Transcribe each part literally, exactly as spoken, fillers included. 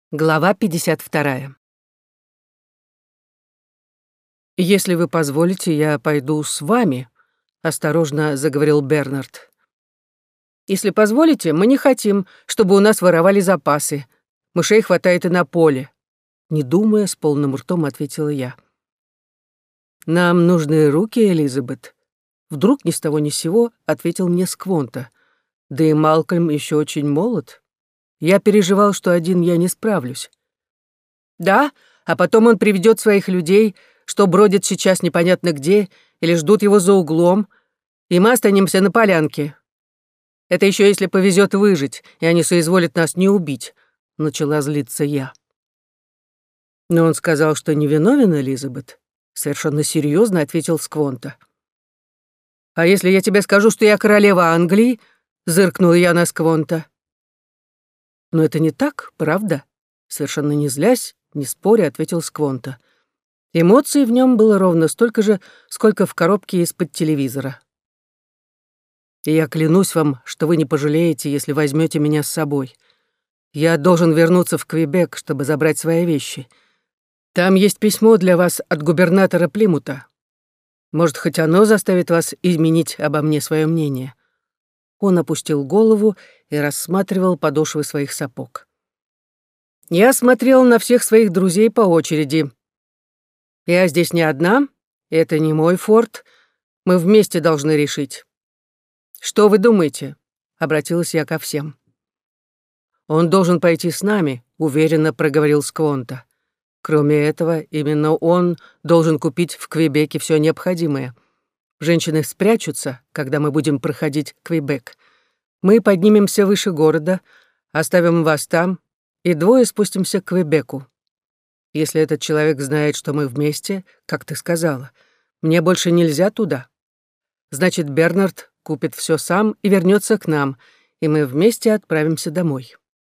Глава пятьдесят вторая. «Если вы позволите, я пойду с вами», — осторожно заговорил Бернард. «Если позволите, мы не хотим, чтобы у нас воровали запасы. Мышей хватает и на поле», — не думая, с полным ртом ответила я. «Нам нужны руки, Элизабет», — вдруг ни с того ни с сего ответил мне Сквонта. «Да и Малкольм еще очень молод. Я переживал, что один я не справлюсь». «Да, а потом он приведет своих людей, что бродят сейчас непонятно где или ждут его за углом, и мы останемся на полянке. Это еще если повезет выжить, и они соизволят нас не убить», — начала злиться я. «Но он сказал, что невиновен, Элизабет», — совершенно серьезно ответил Сквонта. «А если я тебе скажу, что я королева Англии?» — зыркнула я на Сквонта. «Но это не так, правда?» — совершенно не злясь, не споря, ответил Сквонта. Эмоций в нем было ровно столько же, сколько в коробке из-под телевизора. «И я клянусь вам, что вы не пожалеете, если возьмете меня с собой. Я должен вернуться в Квебек, чтобы забрать свои вещи. Там есть письмо для вас от губернатора Плимута. Может, хоть оно заставит вас изменить обо мне свое мнение». Он опустил голову и рассматривал подошвы своих сапог. «Я смотрел на всех своих друзей по очереди. Я здесь не одна, это не мой форт, мы вместе должны решить. Что вы думаете?» — обратилась я ко всем. «Он должен пойти с нами», — уверенно проговорил Сквонта. «Кроме этого, именно он должен купить в Квебеке все необходимое. Женщины спрячутся, когда мы будем проходить Квебек. Мы поднимемся выше города, оставим вас там, и двое спустимся к Квебеку. Если этот человек знает, что мы вместе, как ты сказала, мне больше нельзя туда. Значит, Бернард купит все сам и вернется к нам, и мы вместе отправимся домой».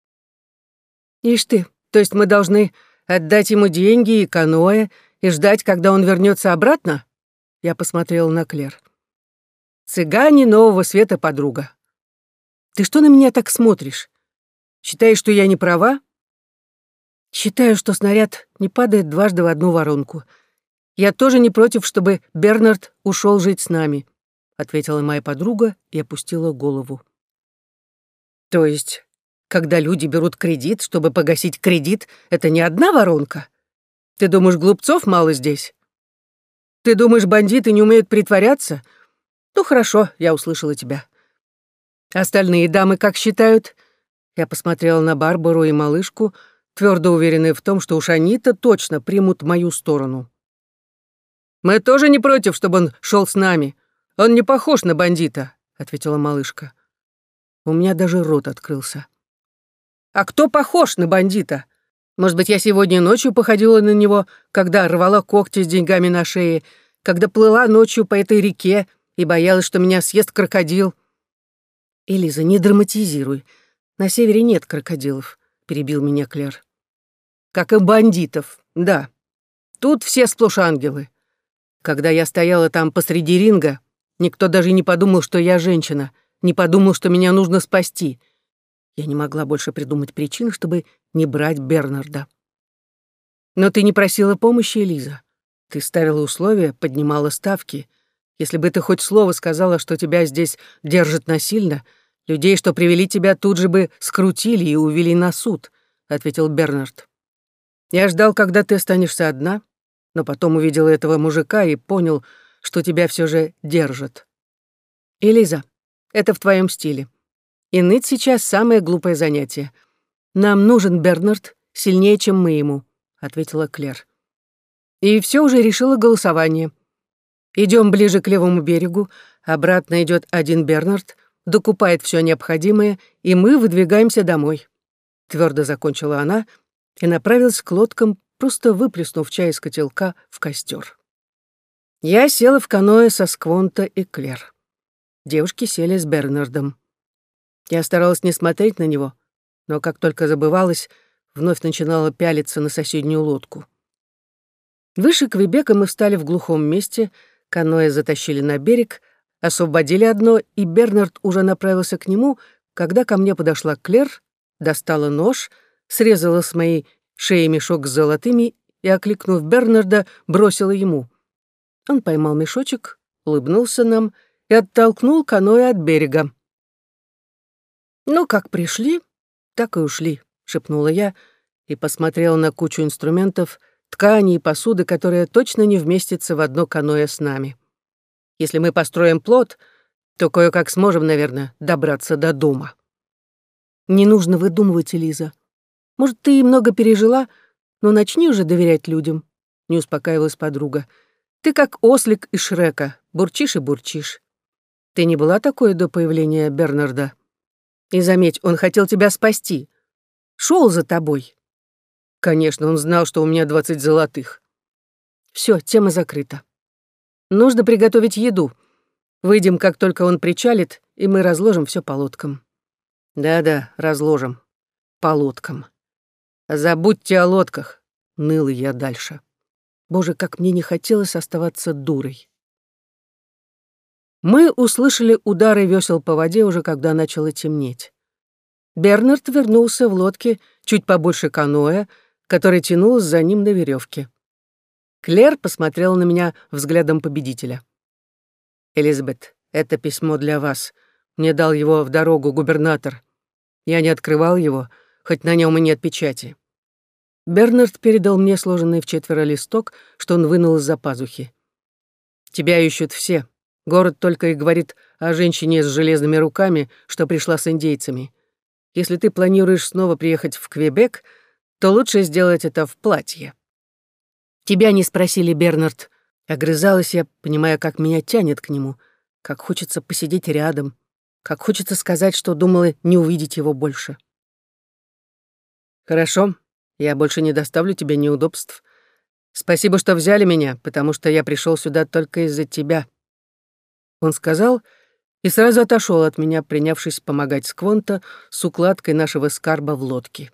«Ишь ты, то есть мы должны отдать ему деньги и каноэ и ждать, когда он вернется обратно?» Я посмотрела на Клэр. «Цыгане нового света, подруга. Ты что на меня так смотришь? Считаешь, что я не права?» «Считаю, что снаряд не падает дважды в одну воронку. Я тоже не против, чтобы Бернард ушел жить с нами», — ответила моя подруга и опустила голову. «То есть, когда люди берут кредит, чтобы погасить кредит, это не одна воронка? Ты думаешь, глупцов мало здесь? Ты думаешь, бандиты не умеют притворяться? Ну хорошо, я услышала тебя. Остальные дамы как считают?» Я посмотрела на Барбару и малышку, твердо уверенная в том, что уж они-то точно примут мою сторону. «Мы тоже не против, чтобы он шел с нами. Он не похож на бандита», — ответила малышка. У меня даже рот открылся. «А кто похож на бандита? Может быть, я сегодня ночью походила на него, когда рвала когти с деньгами на шее, когда плыла ночью по этой реке и боялась, что меня съест крокодил?» «Элиза, не драматизируй. На севере нет крокодилов», — перебил меня Клэр. «Как и бандитов, да. Тут все сплошь ангелы. Когда я стояла там посреди ринга, никто даже не подумал, что я женщина, не подумал, что меня нужно спасти. Я не могла больше придумать причин, чтобы не брать Бернарда. Но ты не просила помощи, Элиза. Ты ставила условия, поднимала ставки. Если бы ты хоть слово сказала, что тебя здесь держат насильно, людей, что привели тебя, тут же бы скрутили и увели на суд», — ответил Бернард. «Я ждал, когда ты останешься одна, но потом увидел этого мужика и понял, что тебя все же держат. Элиза, это в твоем стиле. И ныть сейчас самое глупое занятие. Нам нужен Бернард сильнее, чем мы ему», — ответила Клэр. И все уже решило голосование. Идем ближе к левому берегу, обратно идет один Бернард, докупает все необходимое, и мы выдвигаемся домой. Твердо закончила она и направилась к лодкам, просто выплеснув чай из котелка в костер. Я села в каноэ со Сквонта и Клэр. Девушки сели с Бернардом. Я старалась не смотреть на него, но как только забывалась, вновь начинала пялиться на соседнюю лодку. Выше Квебека мы встали в глухом месте, каноэ затащили на берег, освободили одно, и Бернард уже направился к нему, когда ко мне подошла Клэр, достала нож, срезала с моей шеи мешок с золотыми и, окликнув Бернарда, бросила ему. Он поймал мешочек, улыбнулся нам и оттолкнул каноэ от берега. «Ну, как пришли, так и ушли», — шепнула я и посмотрела на кучу инструментов, ткани и посуды, которая точно не вместится в одно каноэ с нами. Если мы построим плот, то кое-как сможем, наверное, добраться до дома. Не нужно выдумывать, Элиза. Может, ты и много пережила, но начни уже доверять людям, — не успокаивалась подруга. Ты как ослик из Шрека, бурчишь и бурчишь. Ты не была такой до появления Бернарда. И заметь, он хотел тебя спасти. Шел за тобой. Конечно, он знал, что у меня двадцать золотых. Все, тема закрыта. Нужно приготовить еду. Выйдем, как только он причалит, и мы разложим все по лодкам. Да-да, разложим. По лодкам. Забудьте о лодках, ныла я дальше. Боже, как мне не хотелось оставаться дурой. Мы услышали удары весел по воде уже когда начало темнеть. Бернард вернулся в лодке чуть побольше каноэ, которое тянулось за ним на веревке. Клэр посмотрела на меня взглядом победителя. «Элизабет, это письмо для вас. Мне дал его в дорогу губернатор. Я не открывал его, хоть на нем и нет печати». Бернард передал мне сложенный в четверо листок, что он вынул из-за пазухи. «Тебя ищут все. Город только и говорит о женщине с железными руками, что пришла с индейцами. Если ты планируешь снова приехать в Квебек, то лучше сделать это в платье». «Тебя не спросили, Бернард». Огрызалась я, понимая, как меня тянет к нему, как хочется посидеть рядом, как хочется сказать, что думала не увидеть его больше. «Хорошо, я больше не доставлю тебе неудобств. Спасибо, что взяли меня, потому что я пришел сюда только из-за тебя». Он сказал и сразу отошел от меня, принявшись помогать Сквонто с укладкой нашего скарба в лодке.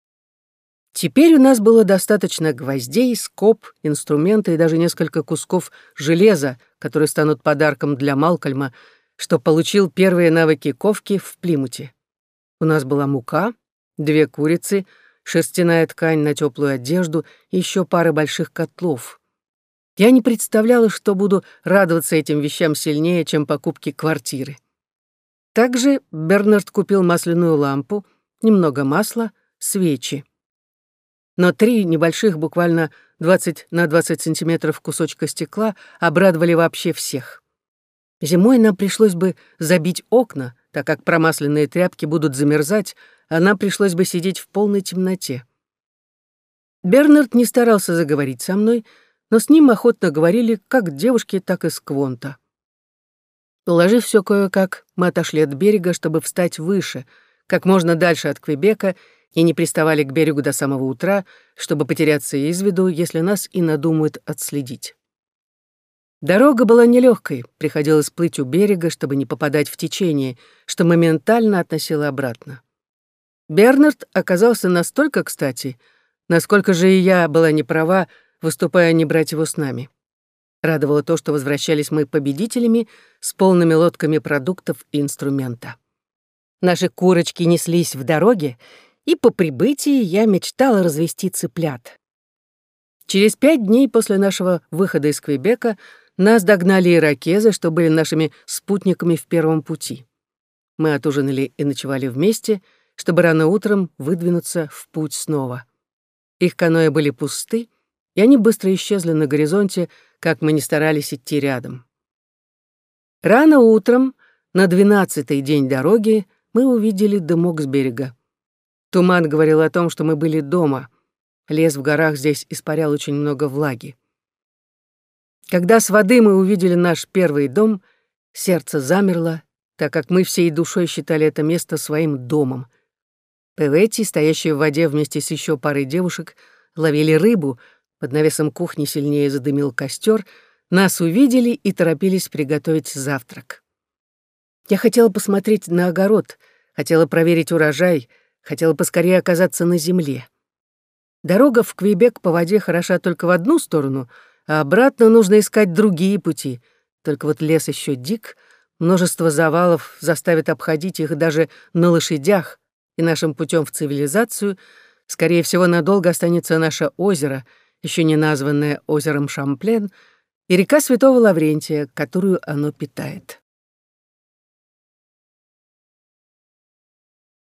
Теперь у нас было достаточно гвоздей, скоб, инструмента и даже несколько кусков железа, которые станут подарком для Малкольма, что получил первые навыки ковки в Плимуте. У нас была мука, две курицы, шерстяная ткань на теплую одежду и еще пара больших котлов. Я не представляла, что буду радоваться этим вещам сильнее, чем покупке квартиры. Также Бернард купил масляную лампу, немного масла, свечи. Но три небольших, буквально двадцать на двадцать сантиметров кусочка стекла обрадовали вообще всех. Зимой нам пришлось бы забить окна, так как промасленные тряпки будут замерзать, а нам пришлось бы сидеть в полной темноте. Бернард не старался заговорить со мной, но с ним охотно говорили как девушки, так и Сквонто. Уложив все кое-как, мы отошли от берега, чтобы встать выше, как можно дальше от Квебека, и не приставали к берегу до самого утра, чтобы потеряться из виду, если нас и надумают отследить. Дорога была нелегкой, приходилось плыть у берега, чтобы не попадать в течение, что моментально относило обратно. Бернард оказался настолько кстати, насколько же и я была не права, выступая не брать его с нами. Радовало то, что возвращались мы победителями с полными лодками продуктов и инструмента. Наши курочки неслись в дороге, и по прибытии я мечтала развести цыплят. Через пять дней после нашего выхода из Квебека нас догнали иракезы, что были нашими спутниками в первом пути. Мы отужинали и ночевали вместе, чтобы рано утром выдвинуться в путь снова. Их каноэ были пусты, и они быстро исчезли на горизонте, как мы ни старались идти рядом. Рано утром, на двенадцатый день дороги, мы увидели дымок с берега. Туман говорил о том, что мы были дома. Лес в горах здесь испарял очень много влаги. Когда с воды мы увидели наш первый дом, сердце замерло, так как мы всей душой считали это место своим домом. Певетти, стоящие в воде вместе с еще парой девушек, ловили рыбу, под навесом кухни сильнее задымил костер, нас увидели и торопились приготовить завтрак. Я хотела посмотреть на огород, хотела проверить урожай, хотела поскорее оказаться на земле. Дорога в Квебек по воде хороша только в одну сторону, а обратно нужно искать другие пути. Только вот лес еще дик, множество завалов заставит обходить их даже на лошадях, и нашим путем в цивилизацию Скорее всего, надолго останется наше озеро, еще не названное озером Шамплен, и река Святого Лаврентия, которую оно питает.